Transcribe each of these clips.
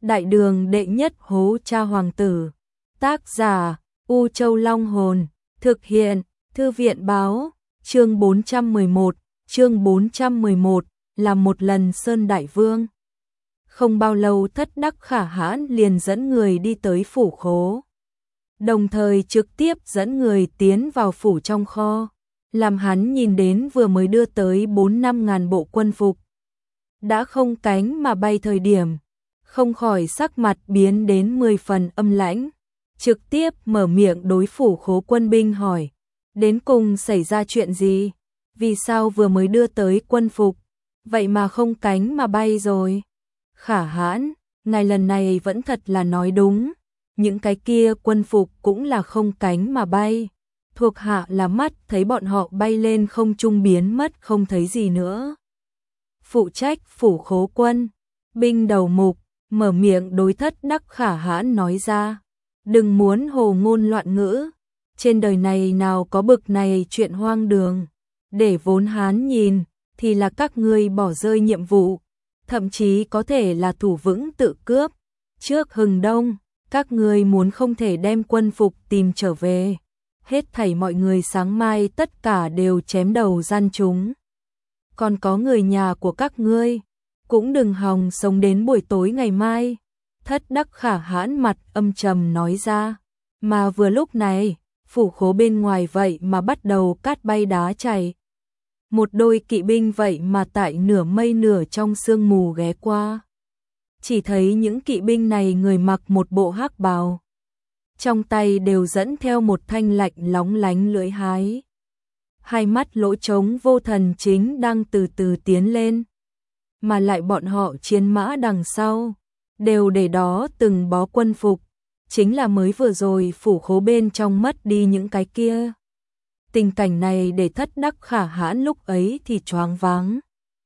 Đại đường đệ nhất hố cha hoàng tử. Tác giả U Châu Long Hồn. Thực hiện Thư viện Báo. Chương 411. Chương 411 là một lần Sơn Đại Vương. Không bao lâu Thất Đắc Khả Hãn liền dẫn người đi tới phủ khố, đồng thời trực tiếp dẫn người tiến vào phủ trong kho, làm hắn nhìn đến vừa mới đưa tới 4-5 ngàn bộ quân phục đã không cánh mà bay thời điểm, không khỏi sắc mặt biến đến 10 phần âm lãnh, trực tiếp mở miệng đối phủ khố quân binh hỏi, đến cùng xảy ra chuyện gì? Vì sao vừa mới đưa tới quân phục, vậy mà không cánh mà bay rồi? Khả Hãn, ngài lần này vẫn thật là nói đúng, những cái kia quân phục cũng là không cánh mà bay, thuộc hạ là mắt thấy bọn họ bay lên không trung biến mất không thấy gì nữa. Phụ trách phủ khố quân binh đầu mục mở miệng đối Thất Đắc Khả Hãn nói ra, đừng muốn hồ ngôn loạn ngữ, trên đời này nào có bực này chuyện hoang đường, để vốn hán nhìn thì là các ngươi bỏ rơi nhiệm vụ, thậm chí có thể là thủ vững tự cướp. Trước hừng đông, các ngươi muốn không thể đem quân phục tìm trở về, hết thảy mọi người sáng mai tất cả đều chém đầu gian chúng. Còn có người nhà của các ngươi, cũng đừng hòng sống đến buổi tối ngày mai. Thất Đắc Khả Hãn mặt âm trầm nói ra, mà vừa lúc này, phủ khố bên ngoài vậy mà bắt đầu cát bay đá chảy. Một đôi kỵ binh vậy mà tại nửa mây nửa trong sương mù ghé qua. Chỉ thấy những kỵ binh này người mặc một bộ hắc bào, trong tay đều dẫn theo một thanh lạnh lóng lánh lưỡi hái. Hai mắt lỗ trống vô thần chính đang từ từ tiến lên, mà lại bọn họ chiến mã đằng sau, đều để đó từng bó quân phục, chính là mới vừa rồi phủ khố bên trong mất đi những cái kia. Tình cảnh này để Thất Đắc Khả Hãn lúc ấy thì choáng váng,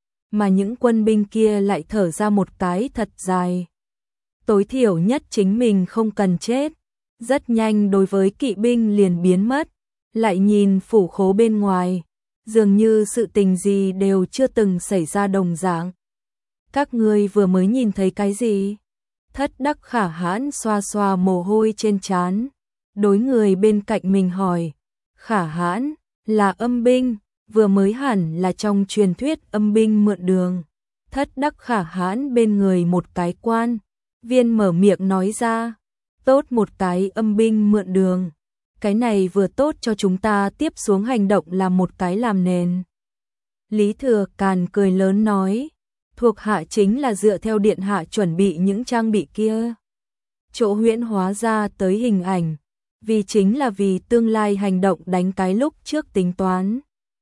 mà những quân binh kia lại thở ra một cái thật dài. Tối thiểu nhất chính mình không cần chết. Rất nhanh đối với kỵ binh liền biến mất, lại nhìn phủ khố bên ngoài, dường như sự tình gì đều chưa từng xảy ra đồng dạng. Các ngươi vừa mới nhìn thấy cái gì? Thất Đắc Khả Hãn xoa xoa mồ hôi trên trán, đối người bên cạnh mình hỏi. Khả Hãn, là âm binh, vừa mới hẳn là trong truyền thuyết âm binh mượn đường. Thất Đắc Khả Hãn bên người một cái quan viên mở miệng nói ra, tốt một cái âm binh mượn đường, cái này vừa tốt cho chúng ta tiếp xuống hành động làm một cái làm nền. Lý Thừa Càn cười lớn nói, thuộc hạ chính là dựa theo điện hạ chuẩn bị những trang bị kia, chỗ huyễn hóa ra tới hình ảnh, vì chính là vì tương lai hành động đánh cái lúc trước tính toán.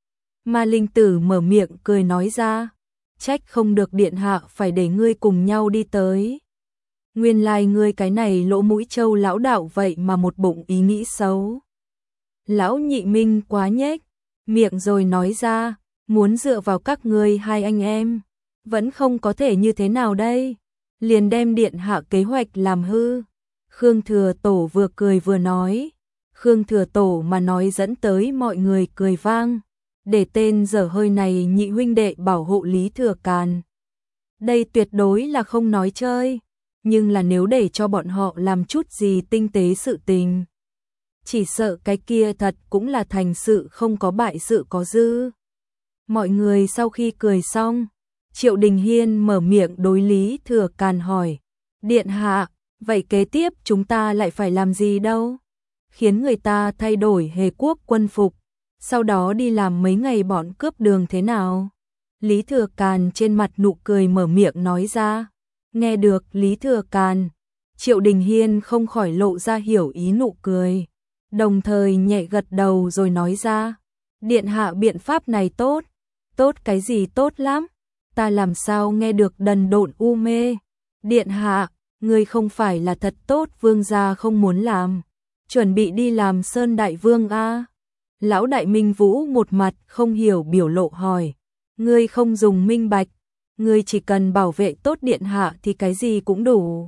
Ma Linh Tử mở miệng cười nói ra, trách không được điện hạ phải để ngươi cùng nhau đi tới. Nguyên lai ngươi cái này lỗ mũi trâu lão đạo vậy mà một bụng ý nghĩ xấu. Lão Nhị Minh quá nhếch miệng rồi nói ra, muốn dựa vào các ngươi hai anh em, vẫn không có thể như thế nào đây, liền đem điện hạ kế hoạch làm hư. Khương Thừa Tổ vừa cười vừa nói, Khương Thừa Tổ mà nói dẫn tới mọi người cười vang, để tên dở hơi này nhị huynh đệ bảo hộ Lý Thừa Càn. Đây tuyệt đối là không nói chơi, nhưng là nếu để cho bọn họ làm chút gì tinh tế sự tình, chỉ sợ cái kia thật cũng là thành sự không có bại sự có dư. Mọi người sau khi cười xong, Triệu Đình Hiên mở miệng đối Lý Thừa Càn hỏi, điện hạ, vậy kế tiếp chúng ta lại phải làm gì đâu? Khiến người ta thay đổi Hề Quốc quân phục, sau đó đi làm mấy ngày bọn cướp đường thế nào? Lý Thừa Càn trên mặt nụ cười mở miệng nói ra. Nghe được Lý Thừa Càn, Triệu Đình Hiên không khỏi lộ ra hiểu ý nụ cười, đồng thời nhẹ gật đầu rồi nói ra, điện hạ biện pháp này tốt, tốt cái gì tốt lắm, ta làm sao nghe được đần độn u mê. Điện hạ, ngươi không phải là thật tốt vương gia không muốn làm, chuẩn bị đi làm Sơn Đại Vương a? Lão Đại Minh Vũ một mặt không hiểu biểu lộ hỏi, ngươi không dùng minh bạch, ngươi chỉ cần bảo vệ tốt điện hạ thì cái gì cũng đủ.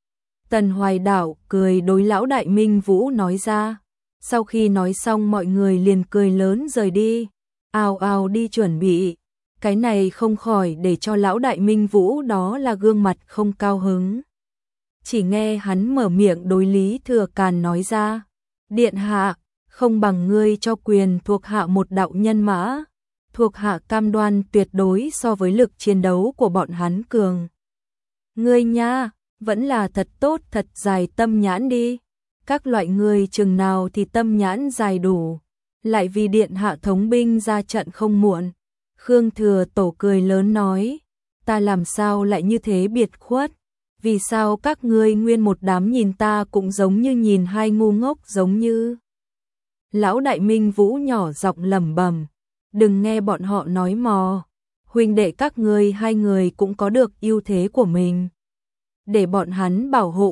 Tần Hoài Đảo cười đối Lão Đại Minh Vũ nói ra, sau khi nói xong mọi người liền cười lớn rời đi, ào ào đi chuẩn bị, cái này không khỏi để cho Lão Đại Minh Vũ đó là gương mặt không cao hứng. chỉ nghe hắn mở miệng đối Lý Thừa Càn nói ra, điện hạ, không bằng ngươi cho quyền thuộc hạ một đạo nhân mã, thuộc hạ cam đoan tuyệt đối so với lực chiến đấu của bọn hắn cường. Ngươi nha, vẫn là thật tốt thật dài tâm nhãn đi, các loại người chừng nào thì tâm nhãn dài đủ, lại vì điện hạ thống binh ra trận không muộn. Khương Thừa Tổ cười lớn nói, ta làm sao lại như thế biệt khuất, vì sao các ngươi nguyên một đám nhìn ta cũng giống như nhìn hai ngu ngốc giống như. Lão Đại Minh Vũ nhỏ giọng lẩm bẩm, đừng nghe bọn họ nói mò, huynh đệ các ngươi hai người cũng có được ưu thế của mình. Để bọn hắn bảo hộ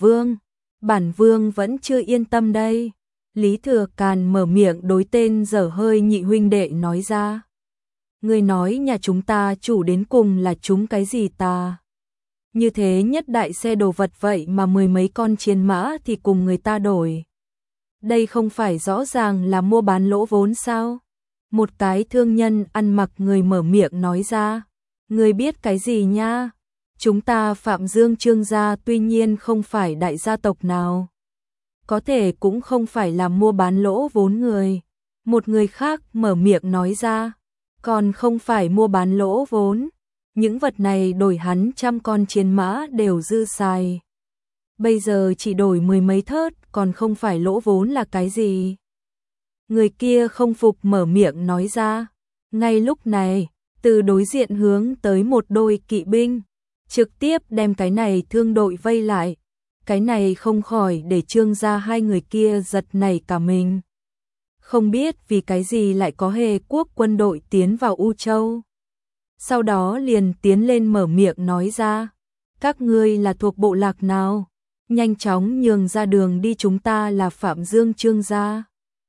bản vương vẫn chưa yên tâm đây. Lý Thừa Càn mở miệng đối tên dở hơi nhị huynh đệ nói ra. Ngươi nói nhà chúng ta chủ đến cùng là chúng cái gì ta? Như thế nhất đại xe đồ vật vậy mà mười mấy con chiến mã thì cùng người ta đổi. Đây không phải rõ ràng là mua bán lỗ vốn sao? Một cái thương nhân ăn mặc người mở miệng nói ra. Ngươi biết cái gì nha? Chúng ta Phạm Dương Trương gia tuy nhiên không phải đại gia tộc nào. Có thể cũng không phải là mua bán lỗ vốn người. Một người khác mở miệng nói ra. Còn không phải mua bán lỗ vốn. Những vật này đổi hắn 100 con chiến mã đều dư xài. Bây giờ chỉ đổi mười mấy thớt còn không phải lỗ vốn là cái gì. Người kia không phục mở miệng nói ra. Ngay lúc này, từ đối diện hướng tới một đôi kỵ binh. Trực tiếp đem cái này thương đội vây lại. Cái này không khỏi để Trương gia hai người kia giật nảy cả mình. Không biết vì cái gì lại có Hề Quốc quân đội tiến vào U Châu. Sau đó liền tiến lên mở miệng nói ra. Các ngươi là thuộc bộ lạc nào? Nhanh chóng nhường ra đường đi, chúng ta là Phạm Dương Trương gia.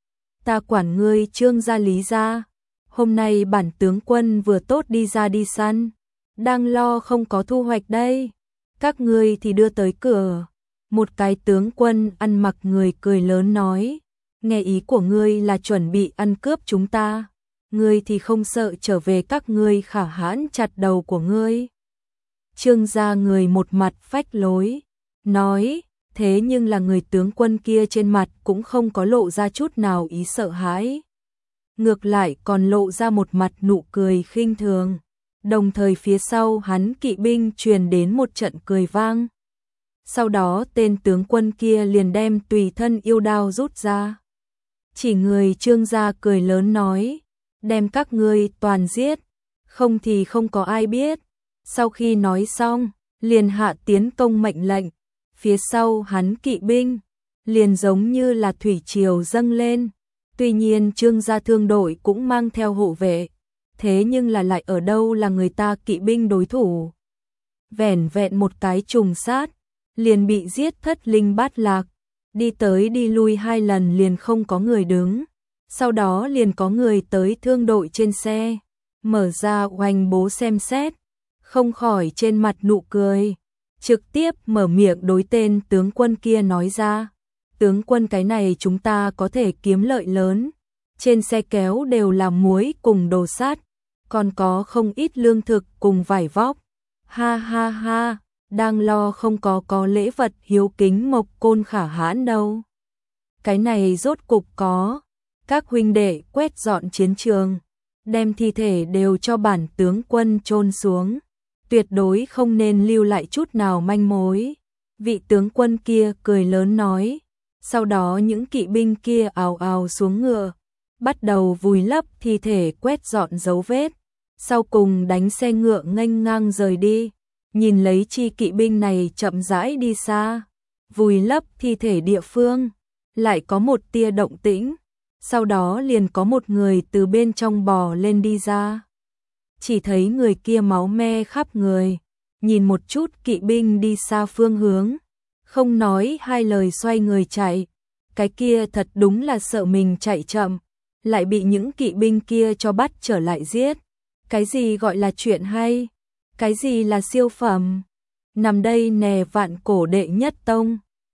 Ta quản ngươi Trương gia Lý gia. Hôm nay bản tướng quân vừa tốt đi ra đi săn. Đang lo không có thu hoạch đây. Các ngươi thì đưa tới cửa. Một cái tướng quân ăn mặc người cười lớn nói. Nghe ý của ngươi là chuẩn bị ăn cướp chúng ta. Ngươi thì không sợ trở về các ngươi khả hãn chặt đầu của ngươi. Trương gia người một mặt phách lối. Nói, thế nhưng là người tướng quân kia trên mặt cũng không có lộ ra chút nào ý sợ hãi. Ngược lại còn lộ ra một mặt nụ cười khinh thường. Đồng thời phía sau hắn kỵ binh truyền đến một trận cười vang. Sau đó tên tướng quân kia liền đem tùy thân yêu đao rút ra. Chỉ người Trương gia cười lớn nói, đem các ngươi toàn giết, không thì không có ai biết. Sau khi nói xong, liền hạ tiến công mệnh lệnh. Phía sau hắn kỵ binh, liền giống như là thủy triều dâng lên. Tuy nhiên Trương gia thương đội cũng mang theo hộ vệ. Thế nhưng là lại ở đâu là người ta kỵ binh đối thủ. Vẻn vẹn một cái trùng sát, liền bị giết thất linh bát lạc. Đi tới đi lui 2 lần liền không có người đứng. Sau đó liền có người tới thương đội trên xe. Mở ra oanh bố xem xét. Không khỏi trên mặt nụ cười. Trực tiếp mở miệng đối tên tướng quân kia nói ra. Tướng quân cái này chúng ta có thể kiếm lợi lớn. Trên xe kéo đều là muối cùng đồ sắt. Còn có không ít lương thực cùng vải vóc. Ha ha ha, đang lo không có lễ vật hiếu kính mộc côn khả hãn đâu. Cái này rốt cục có. Các huynh đệ quét dọn chiến trường. Đem thi thể đều cho bản tướng quân chôn xuống. Tuyệt đối không nên lưu lại chút nào manh mối. Vị tướng quân kia cười lớn nói. Sau đó những kỵ binh kia ào ào xuống ngựa. Bắt đầu vùi lấp thi thể, quét dọn dấu vết. Sau cùng đánh xe ngựa nghênh ngang rời đi. Nhìn lấy chi kỵ binh này chậm rãi đi xa. Vùi lấp thi thể địa phương. Lại có một tia động tĩnh. Sau đó liền có một người từ bên trong bò lên đi ra. Chỉ thấy người kia máu me khắp người. Nhìn một chút kỵ binh đi xa phương hướng. Không nói hai lời xoay người chạy. Cái kia thật đúng là sợ mình chạy chậm. Lại bị những kỵ binh kia cho bắt trở lại giết. Cái gì gọi là chuyện hay? Cái gì là siêu phẩm? Nằm đây nè vạn cổ đệ nhất tông.